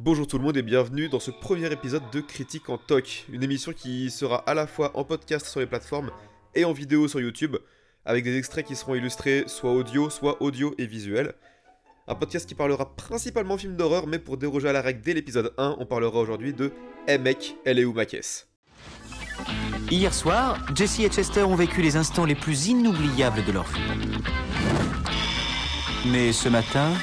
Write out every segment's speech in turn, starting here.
Bonjour tout le monde et bienvenue dans ce premier épisode de Critique en Toc, une émission qui sera à la fois en podcast sur les plateformes et en vidéo sur YouTube, avec des extraits qui seront illustrés soit audio et visuel. Un podcast qui parlera principalement films d'horreur, mais pour déroger à la règle dès l'épisode 1, on parlera aujourd'hui de Hey mec, elle est où ma caisse ? Hier soir, Jesse et Chester ont vécu les instants les plus inoubliables de leur vie. Mais ce matin...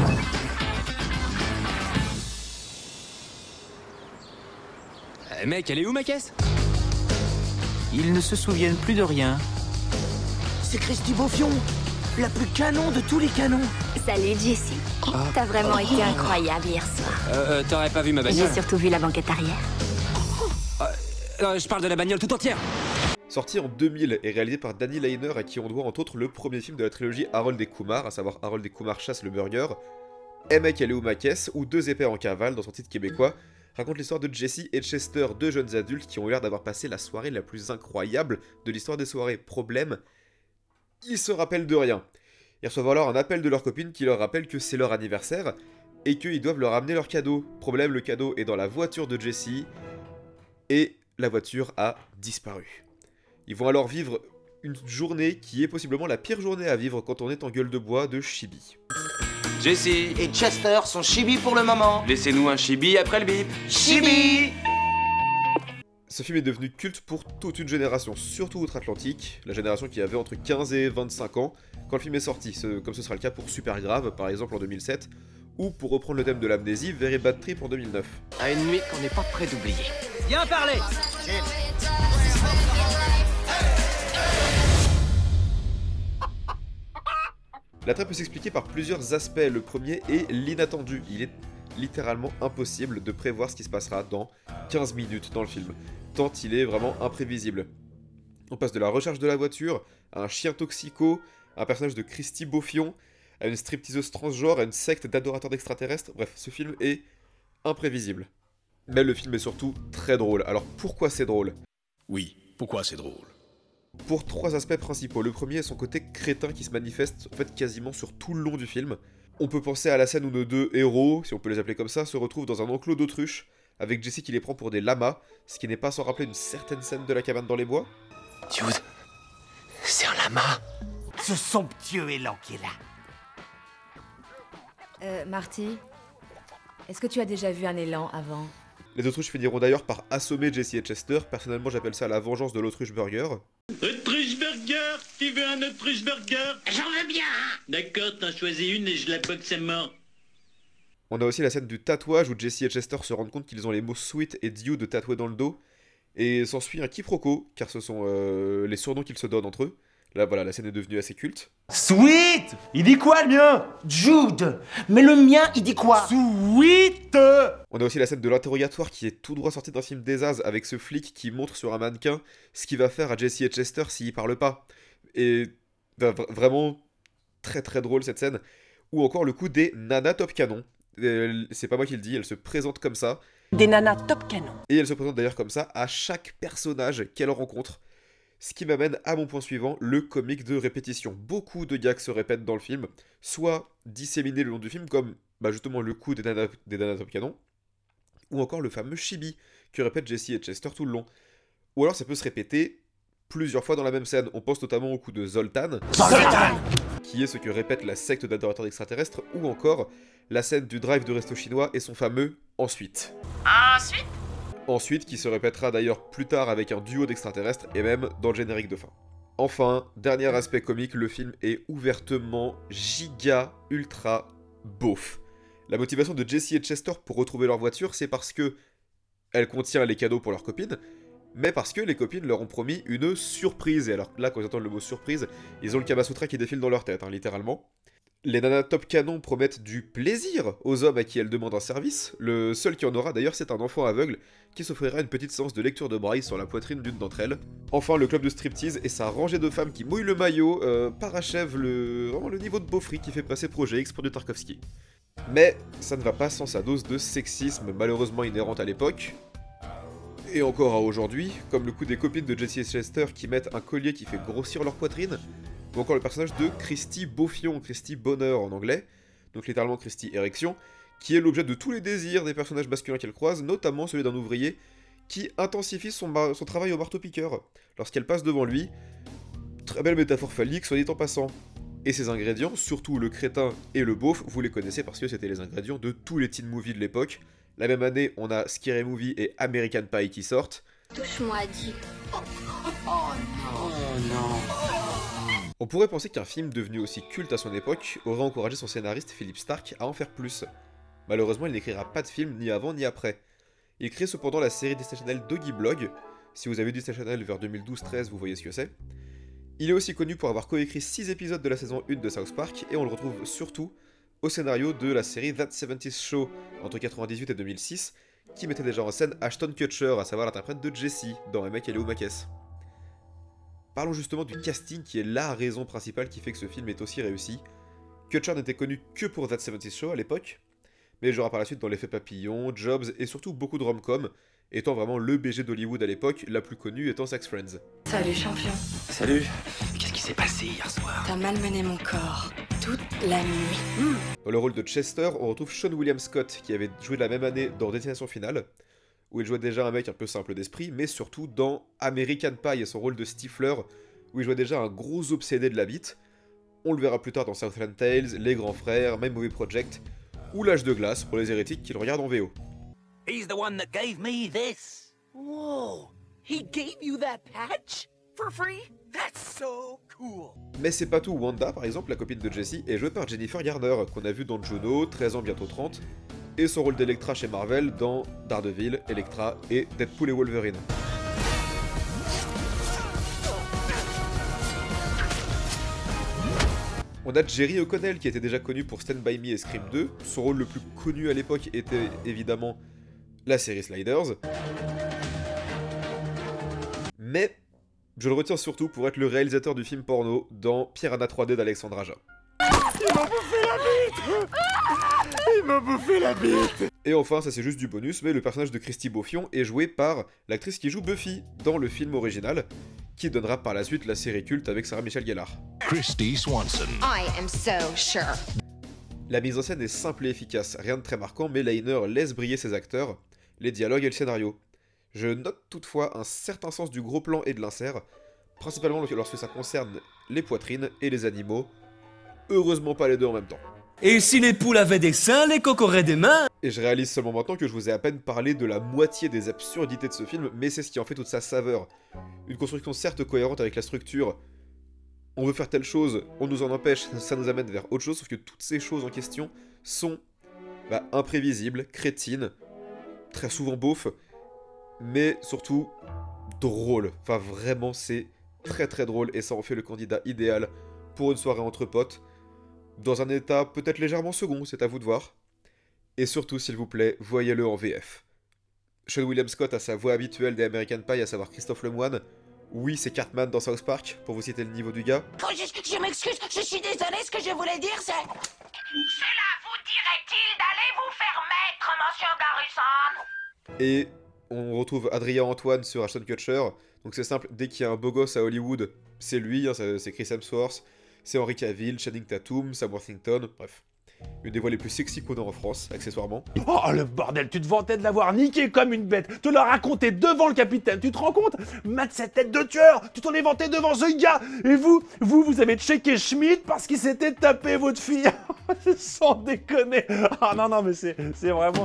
Mec, elle est où ma caisse ? Ils ne se souviennent plus de rien. C'est Christy Beaufion, la plus canon de tous les canons. Salut Jessie. T'as vraiment été incroyable hier soir. T'aurais pas vu ma bagnole ? J'ai surtout vu la banquette arrière. Je parle de la bagnole tout entière. Sorti en 2000 et réalisé par Danny Lainer, à qui on doit entre autres le premier film de la trilogie Harold et Kumar, à savoir Harold et Kumar chassent le burger, Hey mec, elle est où ma caisse, ou Deux épées en cavale dans son titre québécois, raconte l'histoire de Jesse et Chester, deux jeunes adultes qui ont l'air d'avoir passé la soirée la plus incroyable de l'histoire des soirées. Problème, ils se rappellent de rien. Ils reçoivent alors un appel de leur copine qui leur rappelle que c'est leur anniversaire et qu'ils doivent leur amener leur cadeau. Problème, le cadeau est dans la voiture de Jesse et la voiture a disparu. Ils vont alors vivre une journée qui est possiblement la pire journée à vivre quand on est en gueule de bois de Chibi. Jesse, Et Chester sont chibi pour le moment. laissez-nous un chibi après le bip. Chibi. Ce film est devenu culte pour toute une génération, surtout outre-Atlantique, la génération qui avait entre 15 et 25 ans quand le film est sorti, comme ce sera le cas pour Supergrave par exemple en 2007, ou pour reprendre le thème de l'amnésie, Very Bad Trip en 2009. À une nuit qu'on n'est pas prêt d'oublier. Bien parlé. L'attrait peut s'expliquer par plusieurs aspects. Le premier est l'inattendu. Il est littéralement impossible de prévoir ce qui se passera dans 15 minutes dans le film, tant il est vraiment imprévisible. On passe de la recherche de la voiture, à un chien toxico, à un personnage de Christy Beaufion, à une stripteaseuse transgenre, à une secte d'adorateurs d'extraterrestres. Bref, ce film est imprévisible. Mais le film est surtout très drôle. Alors pourquoi c'est drôle ? Oui, pourquoi c'est drôle? Pour trois aspects principaux. Le premier est son côté crétin qui se manifeste en fait quasiment sur tout le long du film. On peut penser à la scène où nos deux héros, si on peut les appeler comme ça, se retrouvent dans un enclos d'autruches, avec Jesse qui les prend pour des lamas, ce qui n'est pas sans rappeler une certaine scène de la cabane dans les bois. Dude, c'est un lama. Ce somptueux élan qui est là. Marty, est-ce que tu as déjà vu un élan avant ? Les autruches finiront d'ailleurs par assommer Jesse et Chester. Personnellement, j'appelle ça la vengeance de l'autruche burger. Autruche burger. Tu veux un autruche burger? J'en veux bien. D'accord, t'en choisis une et je la boxe à mort. On a aussi la scène du tatouage où Jesse et Chester se rendent compte qu'ils ont les mots Sweet et Dude tatoués dans le dos. Et s'ensuit un quiproquo, car ce sont les surnoms qu'ils se donnent entre eux. Là voilà, la scène est devenue assez culte. Sweet. Il dit quoi le mien? Jude. Mais le mien, il dit quoi? Sweet. On a aussi la scène de l'interrogatoire qui est tout droit sortie d'un film des As avec ce flic qui montre sur un mannequin ce qu'il va faire à Jesse et Chester s'ils parlent pas. Et vraiment très très drôle cette scène. Ou encore le coup des nanas top canon. C'est pas moi qui le dis, elle se présente comme ça. Des nanas top canon. Et elle se présente d'ailleurs comme ça à chaque personnage qu'elle rencontre. Ce qui m'amène à mon point suivant, le comique de répétition. Beaucoup de gags se répètent dans le film, soit disséminés le long du film, comme justement le coup des nanas top canon, ou encore le fameux chibi que répètent Jesse et Chester tout le long. Ou alors ça peut se répéter plusieurs fois dans la même scène. On pense notamment au coup de Zoltan, qui est ce que répète la secte d'adorateurs d'extraterrestres, ou encore la scène du drive de resto chinois et son fameux « ensuite ». Ensuite, qui se répétera d'ailleurs plus tard avec un duo d'extraterrestres et même dans le générique de fin. Enfin, dernier aspect comique, le film est ouvertement giga ultra beauf. La motivation de Jesse et Chester pour retrouver leur voiture, c'est parce que elle contient les cadeaux pour leurs copines, mais parce que les copines leur ont promis une surprise. Et alors là, quand ils entendent le mot surprise, ils ont le Kamasutra qui défile dans leur tête, littéralement. Les nanas top canon promettent du plaisir aux hommes à qui elles demandent un service. Le seul qui en aura d'ailleurs, c'est un enfant aveugle qui s'offrira une petite séance de lecture de braille sur la poitrine d'une d'entre elles. Enfin, le club de striptease et sa rangée de femmes qui mouillent le maillot parachèvent vraiment le niveau de beaufry qui fait passer Projet X pour du Tarkovsky. Mais ça ne va pas sans sa dose de sexisme malheureusement inhérente à l'époque. Et encore à aujourd'hui, comme le coup des copines de Jesse et Chester qui mettent un collier qui fait grossir leur poitrine, ou encore le personnage de Christy Beaufion, Christy Bonheur en anglais, donc littéralement Christy Érection, qui est l'objet de tous les désirs des personnages masculins qu'elle croise, notamment celui d'un ouvrier qui intensifie son travail au marteau-piqueur lorsqu'elle passe devant lui. Très belle métaphore phallique, soit dit en passant. Et ces ingrédients, surtout le crétin et le beauf, vous les connaissez parce que c'était les ingrédients de tous les teen movies de l'époque. La même année, on a Scary Movie et American Pie qui sortent. Touche-moi, Dick. On pourrait penser qu'un film devenu aussi culte à son époque aurait encouragé son scénariste Philip Stark à en faire plus. Malheureusement, il n'écrira pas de film ni avant ni après. Il crée cependant la série Disney Channel Doggy Blog. Si vous avez vu Disney Channel vers 2012-13, vous voyez ce que c'est. Il est aussi connu pour avoir coécrit 6 épisodes de la saison 1 de South Park, et on le retrouve surtout au scénario de la série That 70's Show entre 1998 et 2006, qui mettait déjà en scène Ashton Kutcher, à savoir l'interprète de Jessie dans Emmett et Léo Mackes. Parlons justement du casting qui est la raison principale qui fait que ce film est aussi réussi. Kutcher n'était connu que pour That 70's Show à l'époque, mais il jouera par la suite dans L'Effet Papillon, Jobs et surtout beaucoup de rom-com, étant vraiment le BG d'Hollywood à l'époque, la plus connue étant Sex Friends. Salut champion. Salut. Qu'est-ce qui s'est passé hier soir? T'as malmené mon corps toute la nuit. Dans le rôle de Chester, on retrouve Sean William Scott, qui avait joué la même année dans Destination Finale, où il jouait déjà un mec un peu simple d'esprit, mais surtout dans American Pie et son rôle de Stifler, où il jouait déjà un gros obsédé de la bite. On le verra plus tard dans Southland Tales, Les Grands Frères, My Movie Project, ou L'Âge de Glace pour les hérétiques qui le regardent en VO. He's the one that gave me this. Whoa, he gave you that patch? For free? That's so cool. Mais c'est pas tout, Wanda, par exemple, la copine de Jessie, est jouée par Jennifer Garner, qu'on a vu dans Juno, 13 ans bientôt 30, et son rôle d'Electra chez Marvel dans Daredevil, Electra et Deadpool et Wolverine. On a Jerry O'Connell qui était déjà connu pour Stand By Me et Scream 2, son rôle le plus connu à l'époque était évidemment la série Sliders. Mais je le retiens surtout pour être le réalisateur du film porno dans Piranha 3D d'Alexandre Aja. Il m'a bouffé la bite. Il m'a bouffé la bite. Et enfin, ça c'est juste du bonus, mais le personnage de Christy Beaufion est joué par l'actrice qui joue Buffy dans le film original, qui donnera par la suite la série culte avec Sarah Michelle Gellar. Christy Swanson. I am so sure. La mise en scène est simple et efficace, rien de très marquant, mais Leiner laisse briller ses acteurs, les dialogues et le scénario. Je note toutefois un certain sens du gros plan et de l'insert, principalement lorsque ça concerne les poitrines et les animaux. Heureusement pas les deux en même temps. Et si les poules avaient des seins, les coqs auraient des mains? Et je réalise seulement maintenant que je vous ai à peine parlé de la moitié des absurdités de ce film, mais c'est ce qui en fait toute sa saveur. Une construction certes cohérente avec la structure. On veut faire telle chose, on nous en empêche, ça nous amène vers autre chose, sauf que toutes ces choses en question sont imprévisibles, crétines, très souvent beaufs, mais surtout drôles. Enfin vraiment c'est très très drôle et ça en fait le candidat idéal pour une soirée entre potes, dans un état peut-être légèrement second, c'est à vous de voir. Et surtout, s'il vous plaît, voyez-le en VF. Sean William Scott a sa voix habituelle des American Pie, à savoir Christophe Lemoine. Oui, c'est Cartman dans South Park, pour vous citer le niveau du gars. Oh, je m'excuse, je suis désolé, ce que je voulais dire c'est... Cela vous dirait-il d'aller vous faire mettre, monsieur Garrison? Et on retrouve Adrien Antoine sur Ashton Kutcher. Donc c'est simple, dès qu'il y a un beau gosse à Hollywood, c'est lui, hein, c'est Chris Hemsworth, c'est Henry Cavill, Channing Tatum, Sam Worthington, bref. Une des voix les plus sexy qu'on a en France, accessoirement. Oh le bordel, tu te vantais de l'avoir niqué comme une bête, te l'as raconté devant le capitaine, tu te rends compte? Matt, cette tête de tueur, tu t'en es vanté devant ce gars. Et vous avez checké Schmidt parce qu'il s'était tapé votre fille. Sans déconner. Ah non mais c'est vraiment,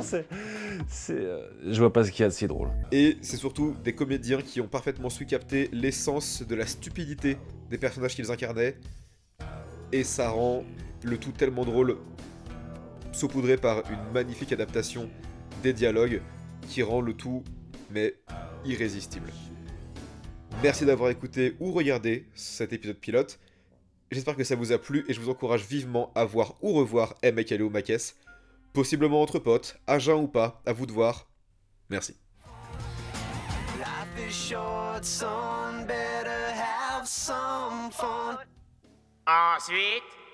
je vois pas ce qu'il y a de si drôle. Et c'est surtout des comédiens qui ont parfaitement su capter l'essence de la stupidité des personnages qu'ils incarnaient. Et ça rend le tout tellement drôle, saupoudré par une magnifique adaptation des dialogues qui rend le tout, mais irrésistible. Merci d'avoir écouté ou regardé cet épisode pilote. J'espère que ça vous a plu et je vous encourage vivement à voir ou revoir Emmett et Léo Mackes, possiblement entre potes, à jeun ou pas, à vous de voir. Merci. Ensuite...